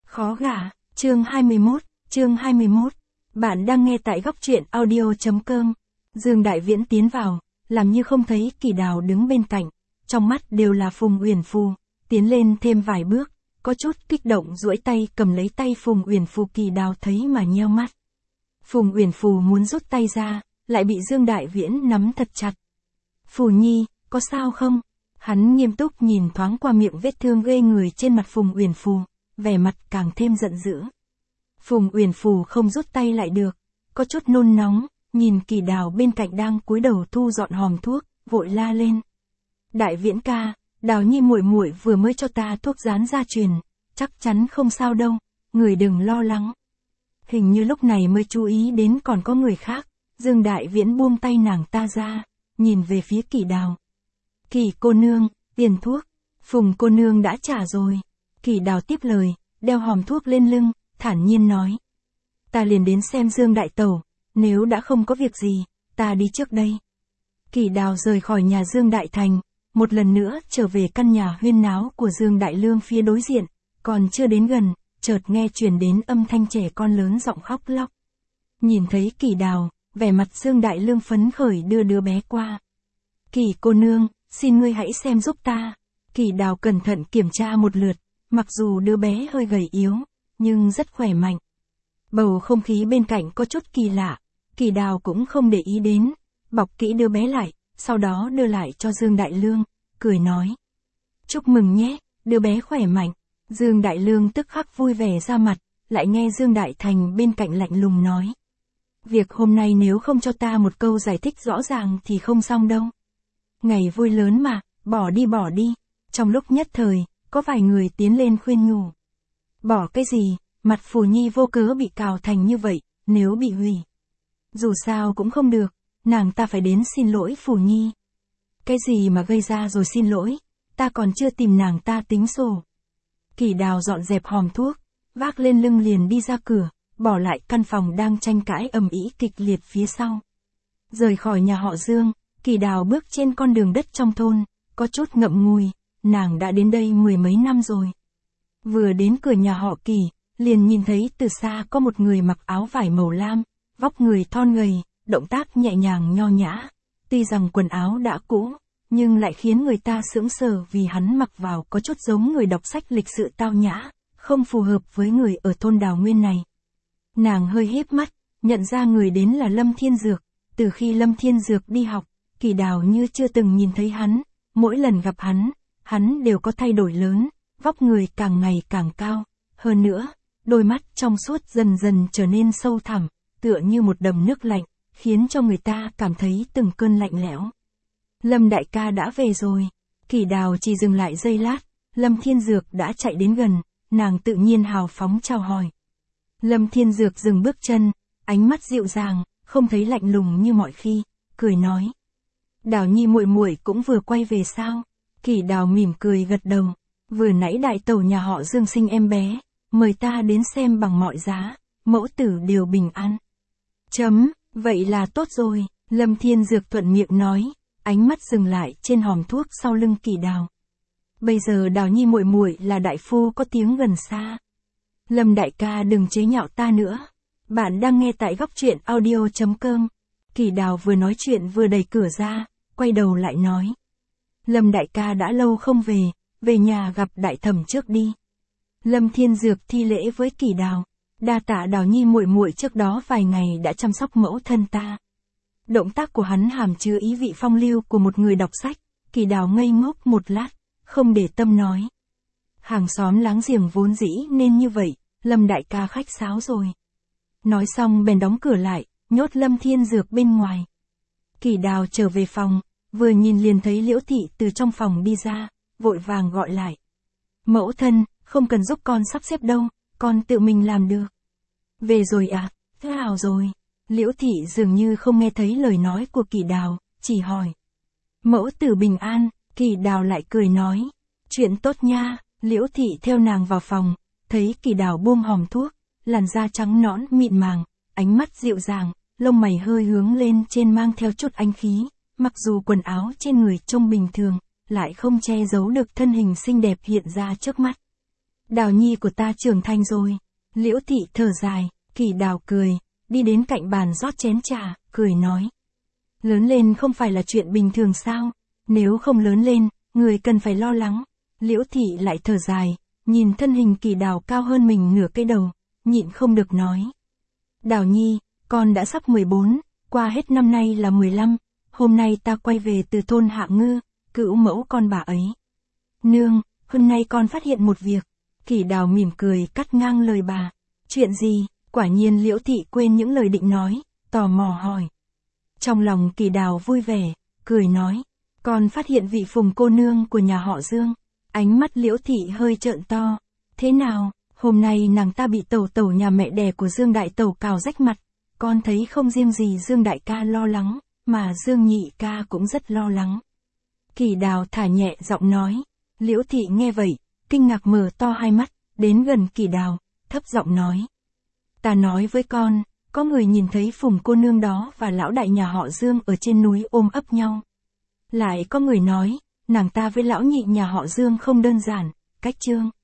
Khó gả, chương 21. Bạn đang nghe tại góc truyện audio.com. Dương Đại Viễn tiến vào, làm như không thấy Kỳ Đào đứng bên cạnh, trong mắt đều là Phùng Uyển Phù, tiến lên thêm vài bước, có chút kích động duỗi tay cầm lấy tay Phùng Uyển Phù. Kỳ Đào thấy mà nheo mắt. Phùng Uyển Phù muốn rút tay ra, lại bị Dương Đại Viễn nắm thật chặt. Phù Nhi, có sao không? Hắn nghiêm túc nhìn thoáng qua miệng vết thương ghê người trên mặt Phùng Uyển Phù, vẻ mặt càng thêm giận dữ. Phùng Uyển Phù không rút tay lại được, có chút nôn nóng, nhìn Kỳ Đào bên cạnh đang cúi đầu thu dọn hòm thuốc, vội la lên. Đại Viễn ca, Đào Nhi muội muội vừa mới cho ta thuốc dán gia truyền, chắc chắn không sao đâu, người đừng lo lắng. Hình như lúc này mới chú ý đến còn có người khác, Dương Đại Viễn buông tay nàng ta ra, nhìn về phía Kỳ Đào. Kỳ cô nương, tiền thuốc, Phùng cô nương đã trả rồi. Kỳ Đào tiếp lời, đeo hòm thuốc lên lưng, thản nhiên nói. Ta liền đến xem Dương Đại Tẩu, nếu đã không có việc gì, ta đi trước đây. Kỳ Đào rời khỏi nhà Dương Đại Thành, một lần nữa trở về căn nhà huyên náo của Dương Đại Lương phía đối diện, còn chưa đến gần, chợt nghe truyền đến âm thanh trẻ con lớn giọng khóc lóc. Nhìn thấy Kỳ Đào, vẻ mặt Dương Đại Lương phấn khởi đưa đứa bé qua. Kỳ cô nương, xin ngươi hãy xem giúp ta. Kỳ Đào cẩn thận kiểm tra một lượt, mặc dù đứa bé hơi gầy yếu, nhưng rất khỏe mạnh. Bầu không khí bên cạnh có chút kỳ lạ, Kỳ Đào cũng không để ý đến, bọc kỹ đứa bé lại, sau đó đưa lại cho Dương Đại Lương, cười nói. Chúc mừng nhé, đứa bé khỏe mạnh. Dương Đại Lương tức khắc vui vẻ ra mặt, lại nghe Dương Đại Thành bên cạnh lạnh lùng nói. Việc hôm nay nếu không cho ta một câu giải thích rõ ràng thì không xong đâu. Ngày vui lớn mà, bỏ đi. Trong lúc nhất thời, có vài người tiến lên khuyên nhủ. Bỏ cái gì, mặt Phù Nhi vô cớ bị cào thành như vậy, nếu bị hủy. Dù sao cũng không được, nàng ta phải đến xin lỗi Phù Nhi. Cái gì mà gây ra rồi xin lỗi, ta còn chưa tìm nàng ta tính sổ. Kỳ Đào dọn dẹp hòm thuốc, vác lên lưng liền đi ra cửa, bỏ lại căn phòng đang tranh cãi ầm ĩ kịch liệt phía sau. Rời khỏi nhà họ Dương, Kỳ Đào bước trên con đường đất trong thôn, có chút ngậm ngùi, nàng đã đến đây mười mấy năm rồi. Vừa đến cửa nhà họ Kỳ, liền nhìn thấy từ xa có một người mặc áo vải màu lam, vóc người thon gầy, động tác nhẹ nhàng nho nhã. Tuy rằng quần áo đã cũ, nhưng lại khiến người ta sững sờ vì hắn mặc vào có chút giống người đọc sách lịch sự tao nhã, không phù hợp với người ở thôn Đào Nguyên này. Nàng hơi híp mắt, nhận ra người đến là Lâm Thiên Dược. Từ khi Lâm Thiên Dược đi học, Kỳ Đào như chưa từng nhìn thấy hắn, mỗi lần gặp hắn đều có thay đổi lớn, vóc người càng ngày càng cao. Hơn nữa, đôi mắt trong suốt dần dần trở nên sâu thẳm, tựa như một đầm nước lạnh, khiến cho người ta cảm thấy từng cơn lạnh lẽo. Lâm đại ca đã về rồi. Kỳ Đào chỉ dừng lại giây lát, Lâm Thiên Dược đã chạy đến gần, nàng tự nhiên hào phóng chào hỏi. Lâm Thiên Dược dừng bước chân, ánh mắt dịu dàng, không thấy lạnh lùng như mọi khi, cười nói. Đào Nhi muội muội cũng vừa quay về sao? Kỳ Đào mỉm cười gật đầu. Vừa nãy đại tẩu nhà họ Dương sinh em bé, mời ta đến xem bằng mọi giá, mẫu tử đều bình an. Vậy là tốt rồi, Lâm Thiên Dược thuận miệng nói, ánh mắt dừng lại trên hòm thuốc sau lưng Kỳ Đào. Bây giờ Đào Nhi muội muội là đại phu có tiếng gần xa. Lâm đại ca đừng chế nhạo ta nữa. Bạn đang nghe tại góc truyện audio.com. Kỳ Đào vừa nói chuyện vừa đẩy cửa ra, quay đầu lại nói. Lâm đại ca đã lâu không về nhà gặp đại thẩm trước đi. Lâm Thiên Dược thi lễ với Kỳ Đào. Đa tạ Đào Nhi muội muội trước đó vài ngày đã chăm sóc mẫu thân ta. Động tác của hắn hàm chứa ý vị phong lưu của một người đọc sách. Kỳ Đào ngây ngốc một lát, không để tâm nói. Hàng xóm láng giềng vốn dĩ nên như vậy, Lâm đại ca khách sáo rồi. Nói xong bèn đóng cửa lại, nhốt Lâm Thiên Dược bên ngoài. Kỳ Đào trở về phòng, vừa nhìn liền thấy Liễu Thị từ trong phòng đi ra, vội vàng gọi lại. Mẫu thân, không cần giúp con sắp xếp đâu, con tự mình làm được. Về rồi à, thế nào rồi? Liễu Thị dường như không nghe thấy lời nói của Kỳ Đào, chỉ hỏi. Mẫu tử bình an, Kỳ Đào lại cười nói. Chuyện tốt nha. Liễu Thị theo nàng vào phòng, thấy Kỳ Đào buông hòm thuốc, làn da trắng nõn mịn màng, ánh mắt dịu dàng, lông mày hơi hướng lên trên mang theo chút anh khí, mặc dù quần áo trên người trông bình thường, lại không che giấu được thân hình xinh đẹp hiện ra trước mắt. Đào nhi của ta trưởng thành rồi. Liễu thị thở dài, Kỳ Đào cười, đi đến cạnh bàn rót chén trà, cười nói. Lớn lên không phải là chuyện bình thường sao? Nếu không lớn lên, người cần phải lo lắng. Liễu thị lại thở dài, nhìn thân hình Kỳ Đào cao hơn mình nửa cái đầu, nhịn không được nói. Đào nhi, con đã sắp 14, qua hết năm nay là 15, hôm nay ta quay về từ thôn Hạ Ngư, cữu mẫu con bà ấy. Nương, hôm nay con phát hiện một việc. Kỳ Đào mỉm cười cắt ngang lời bà. Chuyện gì? Quả nhiên Liễu thị quên những lời định nói, tò mò hỏi. Trong lòng Kỳ Đào vui vẻ, cười nói. Con phát hiện vị Phùng cô nương của nhà họ Dương. Ánh mắt Liễu thị hơi trợn to. Thế nào, hôm nay nàng ta bị tẩu tẩu nhà mẹ đẻ của Dương đại tẩu cào rách mặt. Con thấy không riêng gì Dương đại ca lo lắng, mà Dương nhị ca cũng rất lo lắng. Kỳ Đào thả nhẹ giọng nói. Liễu thị nghe vậy, kinh ngạc mở to hai mắt, đến gần Kỳ Đào, thấp giọng nói. Ta nói với con, có người nhìn thấy Phùng cô nương đó và lão đại nhà họ Dương ở trên núi ôm ấp nhau. Lại có người nói, nàng ta với lão nhị nhà họ Dương không đơn giản, cách trương.